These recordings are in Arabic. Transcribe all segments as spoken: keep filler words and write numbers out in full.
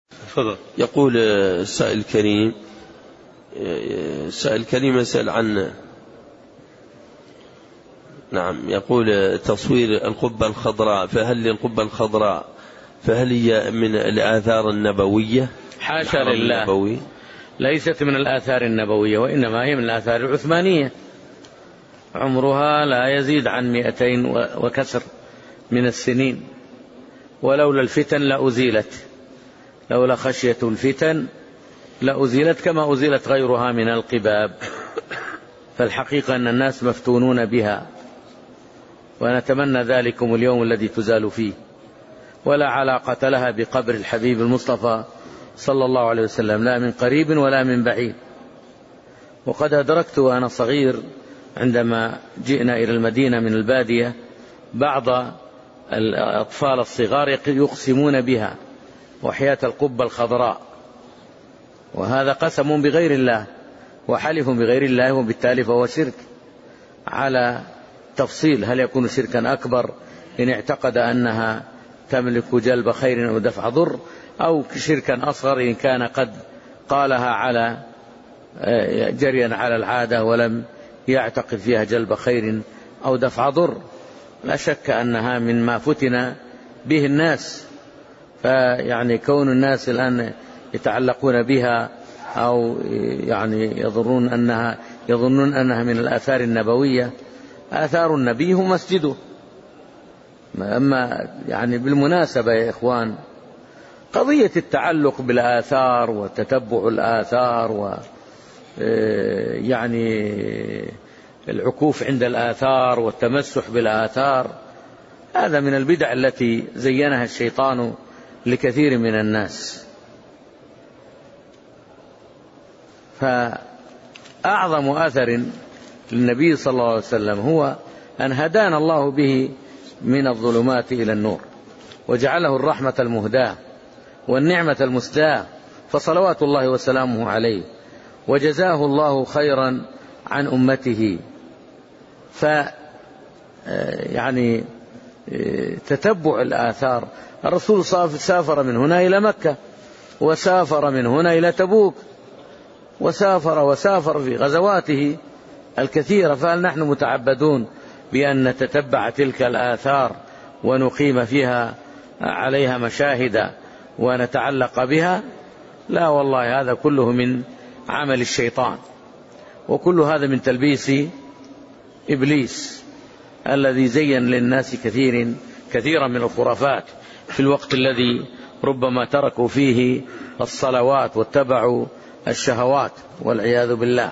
فضل. يقول السائل الكريم السائل الكريم يسأل عن نعم يقول تصوير القبة الخضراء، فهل للقبة الخضراء فهل هي من الآثار النبوية؟ حاشا لله، النبوي. ليست من الآثار النبوية، وإنما هي من الآثار العثمانية، عمرها لا يزيد عن مئتين وكسر من السنين، ولولا الفتن لأزيلت، لولا خشية الفتن لأزيلت كما أزيلت غيرها من القباب. فالحقيقة أن الناس مفتونون بها، ونتمنى ذلكم اليوم الذي تزال فيه، ولا علاقة لها بقبر الحبيب المصطفى صلى الله عليه وسلم، لا من قريب ولا من بعيد. وقد أدركت وأنا صغير عندما جئنا إلى المدينة من البادية بعض الأطفال الصغار يقسمون بها وحياة القبة الخضراء، وهذا قسم بغير الله وحلف بغير الله، وبالتالي فهو شرك. على تفصيل هل يكون شركا أكبر إن اعتقد أنها تملك جلب خير أو دفع ضر، أو شركا أصغر إن كان قد قالها على جريا على العادة ولم يعتقد فيها جلب خير أو دفع ضر. لا شك أنها من ما فتن به الناس، فيعني كون الناس الآن يتعلقون بها أو يعني يظنون أنها يظنون أنها من الآثار النبوية. آثار النبي هو مسجده. أما يعني بالمناسبة يا إخوان، قضية التعلق بالآثار وتتبع الآثار و يعني العكوف عند الآثار والتمسح بالآثار، هذا من البدع التي زينها الشيطان لكثير من الناس. فأعظم أثر للنبي صلى الله عليه وسلم هو أن هدانا الله به من الظلمات إلى النور، وجعله الرحمة المهداة والنعمة المسداة، فصلوات الله وسلامه عليه، وجزاه الله خيرا عن أمته. ف يعني تتبع الآثار، الرسول سافر من هنا إلى مكة، وسافر من هنا إلى تبوك، وسافر وسافر في غزواته الكثيرة، فهل نحن متعبدون بأن نتتبع تلك الآثار ونقيم فيها عليها مشاهد ونتعلق بها؟ لا والله، هذا كله من عمل الشيطان، وكل هذا من تلبيس إبليس الذي زين للناس كثير كثيرا من الخرافات في الوقت الذي ربما تركوا فيه الصلوات واتبعوا الشهوات والعياذ بالله.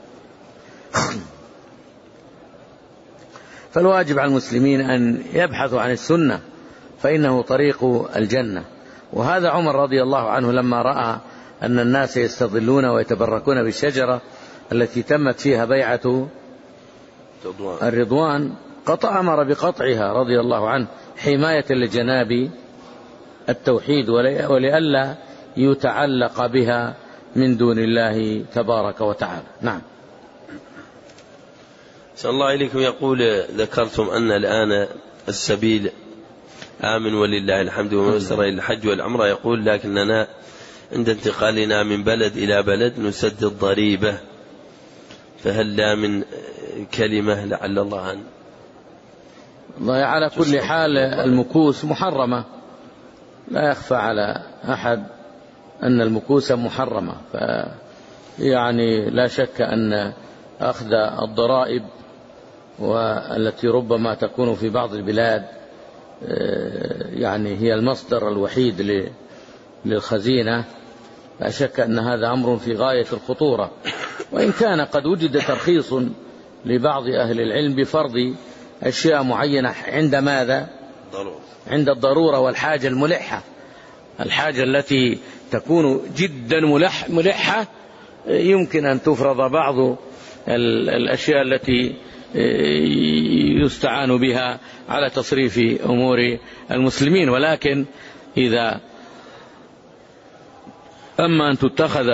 فالواجب على المسلمين أن يبحثوا عن السنة، فإنه طريق الجنة. وهذا عمر رضي الله عنه لما رأى أن الناس يستظلون ويتبركون بالشجرة التي تمت فيها بيعة الرضوان قطع أمر بقطعها رضي الله عنه، حماية لجناب التوحيد ولئلا يتعلق بها من دون الله تبارك وتعالى. نعم. صلى الله عليكم. يقول ذكرتم أن الآن السبيل آمن ولله الحمد وميسر إلى الحج والعمرة، يقول لكننا عند انتقالنا من بلد إلى بلد نسدد ضريبة، فهل لا من كلمة لعل الله أن الله على كل حال المكوس محرمة، لا يخفى على أحد أن المكوس محرمة، فيعني لا شك أن أخذ الضرائب والتي ربما تكون في بعض البلاد يعني هي المصدر الوحيد للخزينة، لا شك أن هذا أمر في غاية الخطورة. وإن كان قد وجد ترخيص لبعض أهل العلم بفرض أشياء معينة عند ماذا؟ عند الضرورة والحاجة الملحة، الحاجة التي تكون جدا ملح ملحة يمكن أن تفرض بعض الأشياء التي يستعان بها على تصريف أمور المسلمين. ولكن إذا أما أن تتخذ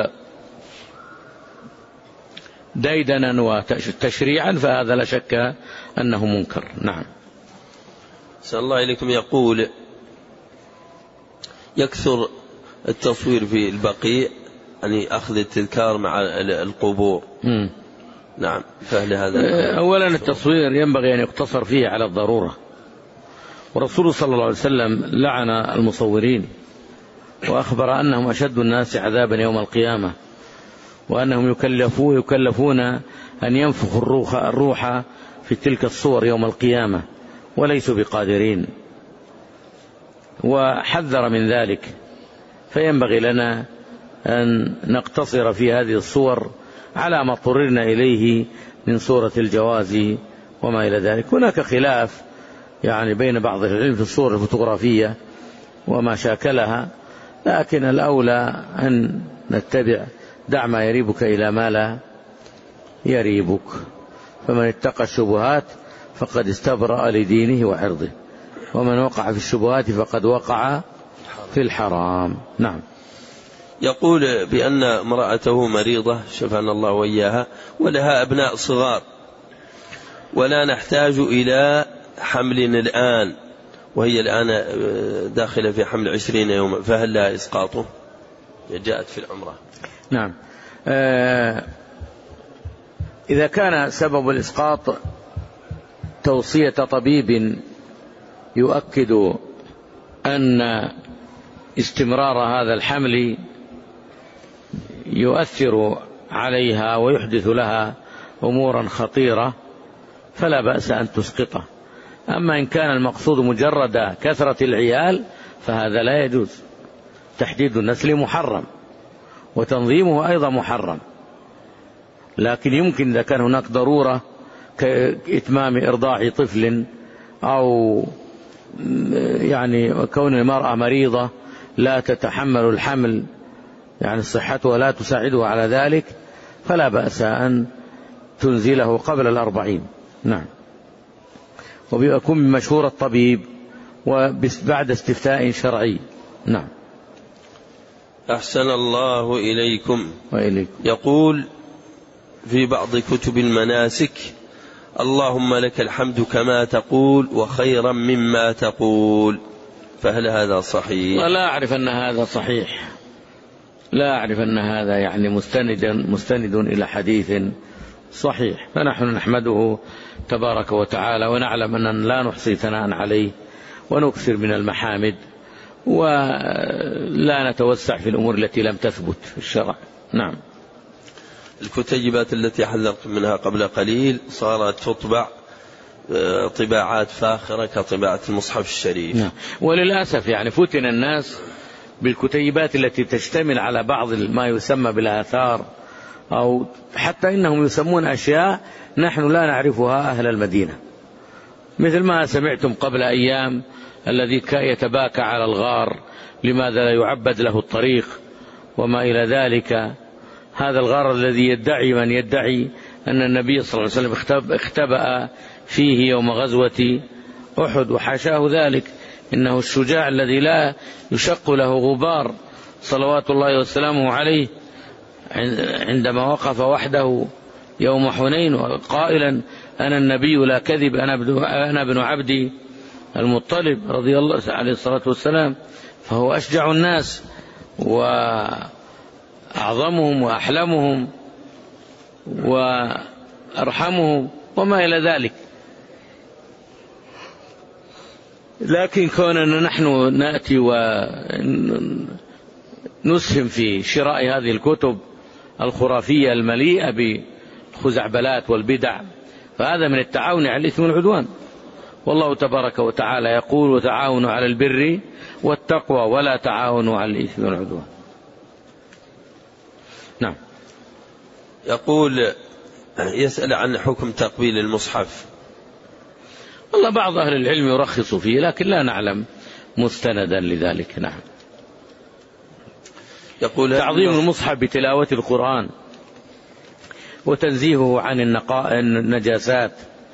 ديدنا وتشريعا فهذا لا شك أنه منكر. نعم. صلى الله عليكم. يقول يكثر التصوير في البقيع يعني أخذ التذكار مع القبور. م. نعم. فهل هذا أولا التصوير ينبغي أن يقتصر فيه على الضرورة، ورسول صلى الله عليه وسلم لعن المصورين وأخبر أنهم أشد الناس عذابا يوم القيامة، وأنهم يكلفون, يكلفون أن ينفخوا الروح, الروح في تلك الصور يوم القيامة وليسوا بقادرين، وحذر من ذلك. فينبغي لنا أن نقتصر في هذه الصور على ما اضطررنا إليه من صورة الجواز وما إلى ذلك. هناك خلاف يعني بين بعض العلم في الصور الفوتوغرافية وما شاكلها، لكن الأولى أن نتبع دع ما يريبك إلى ما لا يريبك، فمن اتقى الشبهات فقد استبرأ لدينه وعرضه، ومن وقع في الشبهات فقد وقع في الحرام. نعم. يقول بأن امرأته مريضة شفانا الله وإياها ولها أبناء صغار ولا نحتاج إلى حمل الآن، وهي الآن داخلة في حمل عشرين يوما، فهل لها إسقاطه؟ جاءت في العمرة. نعم. آه إذا كان سبب الإسقاط توصية طبيب يؤكد أن استمرار هذا الحمل يؤثر عليها ويحدث لها أمورا خطيرة فلا بأس أن تسقطه. أما إن كان المقصود مجرد كثرة العيال فهذا لا يجوز. تحديد النسل محرم وتنظيمه أيضا محرم، لكن يمكن إذا كان هناك ضرورة كإتمام إرضاع طفل أو يعني كون المرأة مريضة لا تتحمل الحمل يعني صحتها لا تساعدها على ذلك فلا بأس أن تنزله قبل الأربعين. نعم. وبيكون بمشورة الطبيب وبعد استفتاء شرعي. نعم. أحسن الله إليكم. وإليكم. يقول في بعض كتب المناسك اللهم لك الحمد كما تقول وخيرا مما تقول، فهل هذا صحيح؟ لا أعرف أن هذا صحيح، لا أعرف أن هذا يعني مستند, مستند إلى حديث صحيح. فنحن نحمده تبارك وتعالى ونعلم أننا لا نحصي ثناء عليه ونكثر من المحامد ولا نتوسع في الأمور التي لم تثبت في الشرع. نعم. الكتيبات التي حذرت منها قبل قليل صارت تطبع طباعات فاخرة كطباعة المصحف الشريف. نعم. وللأسف يعني فتن الناس بالكتيبات التي تشتمل على بعض ما يسمى بالآثار، أو حتى إنهم يسمون أشياء نحن لا نعرفها أهل المدينة، مثل ما سمعتم قبل أيام الذي يتباكى على الغار لماذا لا يعبد له الطريق وما إلى ذلك. هذا الغار الذي يدعي من يدعي أن النبي صلى الله عليه وسلم اختبأ فيه يوم غزوة أحد، وحاشاه ذلك، إنه الشجاع الذي لا يشق له غبار صلوات الله وسلامه عليه عندما وقف وحده يوم حنين قائلا أنا النبي لا كذب أنا ابن عبد المطلب رضي الله عليه الصلاة والسلام. فهو أشجع الناس وأعظمهم وأحلمهم وأرحمهم وما إلى ذلك. لكن كوننا نحن نأتي ونسهم في شراء هذه الكتب الخرافية المليئة بالخزعبلات والبدع فهذا من التعاون على الإثم والعدوان. والله تبارك وتعالى يقول وتعاونوا على البر والتقوى ولا تعاونوا على الإثم والعدوان. نعم. يقول يسأل عن حكم تقبيل المصحف. والله بعض أهل العلم يرخص فيه لكن لا نعلم مستندا لذلك. نعم. يقول تعظيم المصحف بتلاوة القرآن وتنزيهه عن النجاسات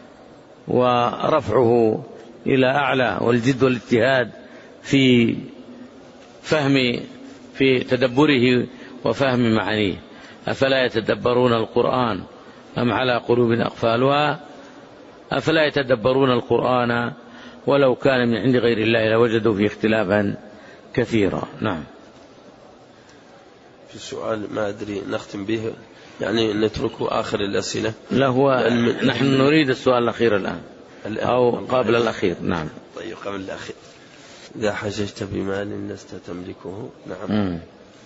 ورفعه إلى أعلى والجد والاجتهاد في فهم في تدبره وفهم معانيه. أفلا يتدبرون القرآن أم على قلوب أقفالها أفلا يتدبرون القرآن ولو كان من عند غير الله لوجدوا فيه اختلافا كثيرا. نعم. في سؤال ما أدري نختم به، يعني نتركه آخر الأسئلة. لا هو نحن نريد السؤال الأخير الآن, الآن أو قبل الأخير. نعم. طيب قبل الأخير. إذا حججت بمال لست تملكه. نعم. م.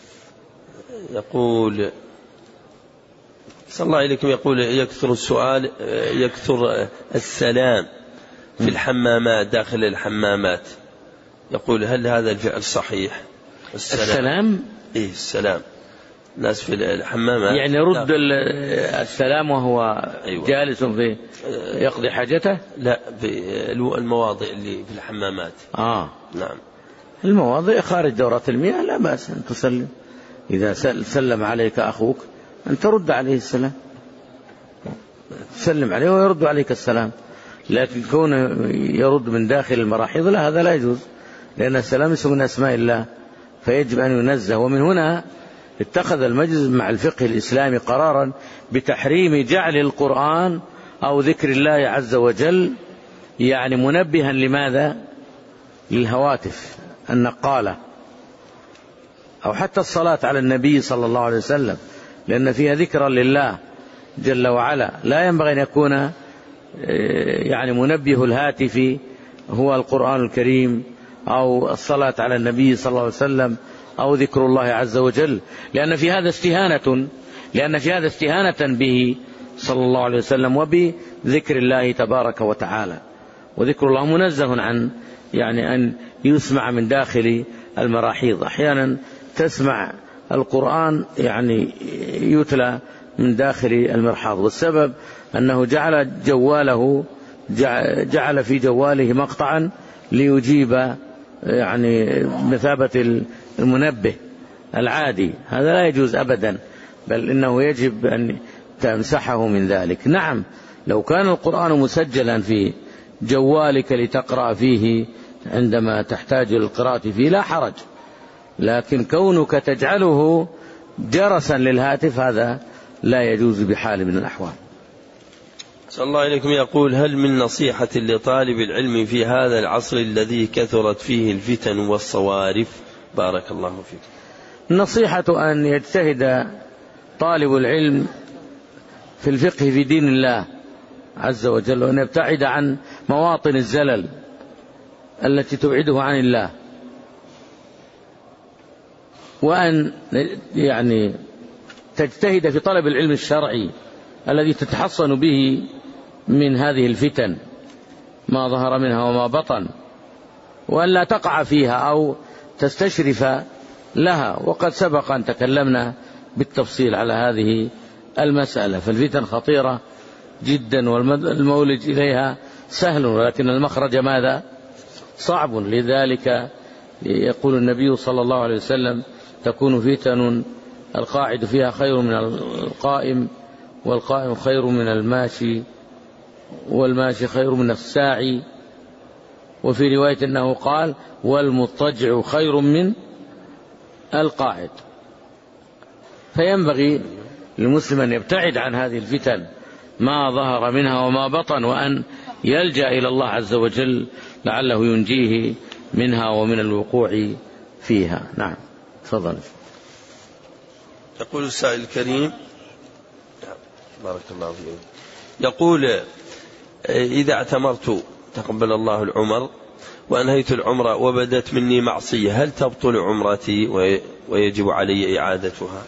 يقول صلى الله عليكم، يقول يكثر السؤال يكثر السلام في الحمامات داخل الحمامات، يقول هل هذا الفعل صحيح؟ السلام, السلام؟ إيه السلام ناس في الحمامات يعني رد السلام وهو أيوة. جالس في يقضي حاجته؟ لا بالمواضع اللي في الحمامات. آه نعم المواضع خارج دورة المياه لا بأس أن تسلم، إذا سلم عليك أخوك أن ترد عليه السلام، تسلم عليه ويرد عليك السلام، لكن كونه يرد من داخل المراحيض لا، هذا لا يجوز، لأن السلام اسم من أسماء الله فيجب أن ينزه. ومن هنا اتخذ المجلس مع الفقه الإسلامي قرارا بتحريم جعل القرآن أو ذكر الله عز وجل يعني منبها لماذا؟ للهواتف النقالة، أو حتى الصلاة على النبي صلى الله عليه وسلم، لأن فيها ذكرا لله جل وعلا، لا ينبغي أن يكون يعني منبه الهاتف هو القرآن الكريم أو الصلاة على النبي صلى الله عليه وسلم أو ذكر الله عز وجل، لأن في هذا استهانة لأن في هذا استهانة به صلى الله عليه وسلم وبذكر الله تبارك وتعالى. وذكر الله منزه عن يعني أن يسمع من داخل المراحيض. أحيانا تسمع القرآن يعني يتلى من داخل المرحاض، والسبب أنه جعل جواله جعل في جواله مقطعا ليجيب يعني مثابة المنبه العادي، هذا لا يجوز أبدا، بل إنه يجب أن تمسحه من ذلك. نعم لو كان القرآن مسجلا في جوالك لتقرأ فيه عندما تحتاج للقراءة فيه لا حرج، لكن كونك تجعله جرسا للهاتف هذا لا يجوز بحال من الأحوال. صلى الله عليكم، يقول هل من نصيحة لطالب العلم في هذا العصر الذي كثرت فيه الفتن والصوارف؟ بارك الله فيك. النصيحة أن يجتهد طالب العلم في الفقه في دين الله عز وجل، وأن يبتعد عن مواطن الزلل التي تبعده عن الله، وأن يعني تجتهد في طلب العلم الشرعي الذي تتحصن به من هذه الفتن ما ظهر منها وما بطن، وأن لا تقع فيها أو تستشرف لها. وقد سبق أن تكلمنا بالتفصيل على هذه المسألة، فالفتن خطيرة جدا والمولج إليها سهل، ولكن المخرج ماذا؟ صعب. لذلك يقول النبي صلى الله عليه وسلم تكون فتن القاعد فيها خير من القائم، والقائم خير من الماشي، والماشي خير من الساعي، وفي رواية أنه قال والمضطجع خير من القاعد. فينبغي للمسلم أن يبتعد عن هذه الفتن ما ظهر منها وما بطن، وأن يلجأ إلى الله عز وجل لعله ينجيه منها ومن الوقوع فيها. نعم تفضل. يقول السائل الكريم بارك الله فيك، يقول إذا اعتمرت تقبل الله العمر وأنهيت العمرة وبدت مني معصية، هل تبطل عمرتي ويجب علي إعادتها؟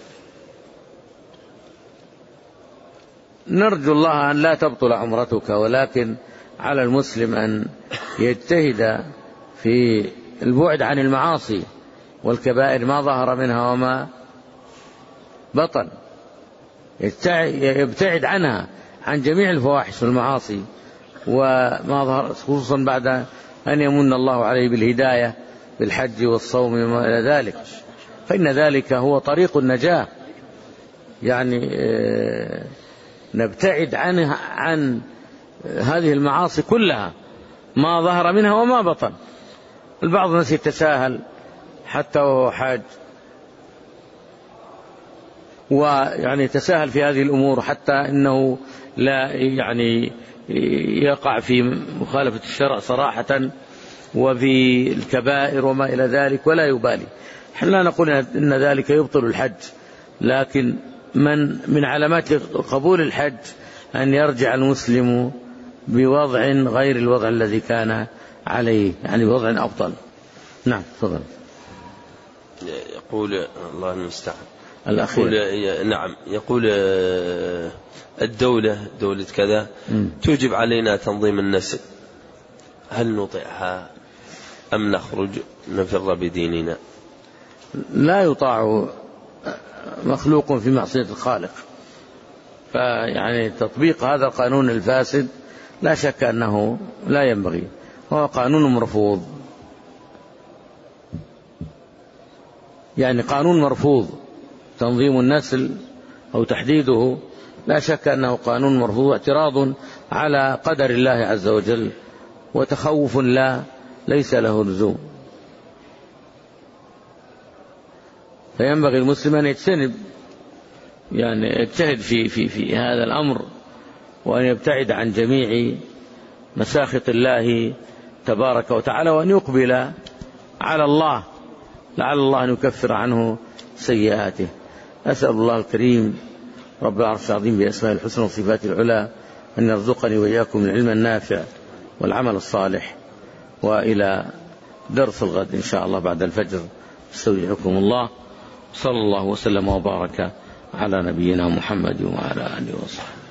نرجو الله أن لا تبطل عمرتك، ولكن على المسلم أن يجتهد في البعد عن المعاصي والكبائر ما ظهر منها وما بطن، يبتعد عنها عن جميع الفواحش والمعاصي وما ظهر، خصوصا بعد أن يمن الله عليه بالهداية بالحج والصوم وما إلى ذلك، فإن ذلك هو طريق النجاة. يعني نبتعد عنها عن هذه المعاصي كلها ما ظهر منها وما بطن. البعض الناس يتساهل حتى وهو حاج، ويعني يتساهل في هذه الأمور حتى إنه لا يعني يقع في مخالفة الشرع صراحة وفي الكبائر وما إلى ذلك ولا يبالي. نحن لا نقول إن ذلك يبطل الحج، لكن من من علامات قبول الحج أن يرجع المسلم بوضع غير الوضع الذي كان عليه، يعني بوضع أفضل. نعم تفضل. يقول الله المستعان الأخير. يقول نعم يقول الدولة دولة كذا م. توجب علينا تنظيم النسل، هل نطيعها أم نخرج نفر بديننا؟ لا يطاع مخلوق في معصية الخالق، فيعني تطبيق هذا القانون الفاسد لا شك أنه لا ينبغي، هو قانون مرفوض، يعني قانون مرفوض. تنظيم النسل أو تحديده لا شك أنه قانون مرفوض، اعتراض على قدر الله عز وجل وتخوف لا ليس له لزوم. فينبغي المسلم أن يجتنب، يعني يجتهد في, في, في هذا الأمر، وأن يبتعد عن جميع مساخط الله تبارك وتعالى، وأن يقبل على الله لعل الله أن يكفر عنه سيئاته. أسأل الله الكريم رب العرش العظيم بأسماء الحسنى وصفات العلى أن يرزقني وإياكم العلم النافع والعمل الصالح. وإلى درس الغد إن شاء الله بعد الفجر، استودعكم الله، صلى الله وسلم وبارك على نبينا محمد وعلى آله وصحبه.